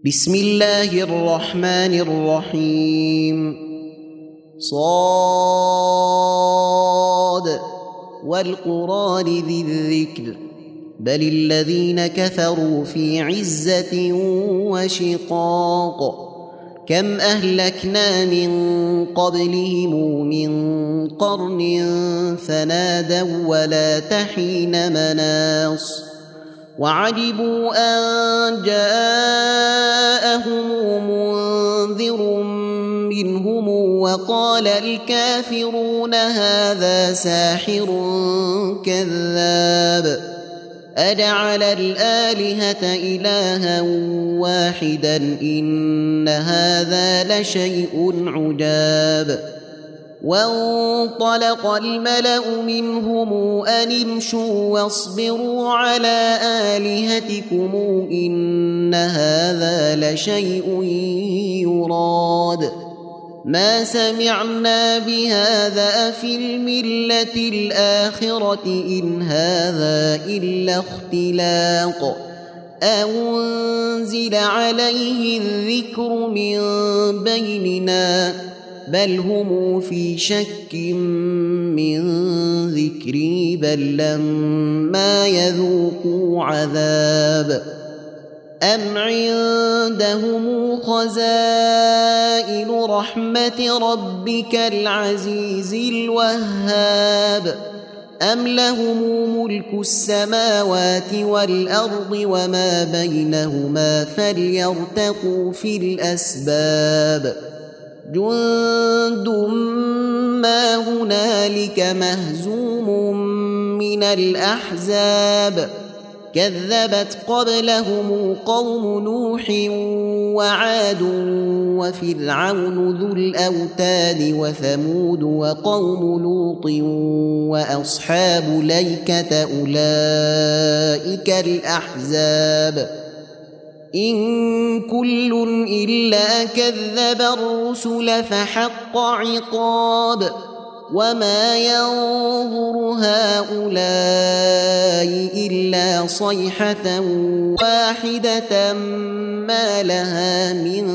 بسم الله الرحمن الرحيم. صاد والقرآن ذي الذكر بل الذين كفروا في عزة وشقاق كم أهلكنا من قبلهم من قرن فنادوا ولا تحين مناص وعجبوا أن جاءهم منذر منهم وقال الكافرون هذا ساحر كذاب أجعل الآلهة إلها واحدا إن هذا لشيء عجاب وانطلق الملأ منهم أن امشوا واصبروا على آلهتكم إن هذا لشيء يراد ما سمعنا بهذا في الملة الآخرة إن هذا إلا اختلاق أنزل عليه الذكر من بيننا بل هم في شك من ذكري بل لما يذوقوا عذاب أم عندهم خزائن رحمة ربك العزيز الوهاب أم لهم ملك السماوات والأرض وما بينهما فليرتقوا في الأسباب جند ما هنالك مهزوم من الأحزاب كذبت قبلهم قوم نوح وعاد وفرعون ذو الأوتاد وثمود وقوم لوط وأصحاب الأيكة أولئك الأحزاب إن كل إلا كذب الرسل فحق عقاب وما ينظر هؤلاء إلا صيحة واحدة ما لها من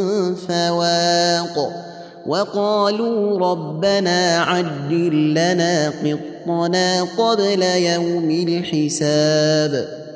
فواق وقالوا ربنا عجل لنا قطنا قبل يوم الحساب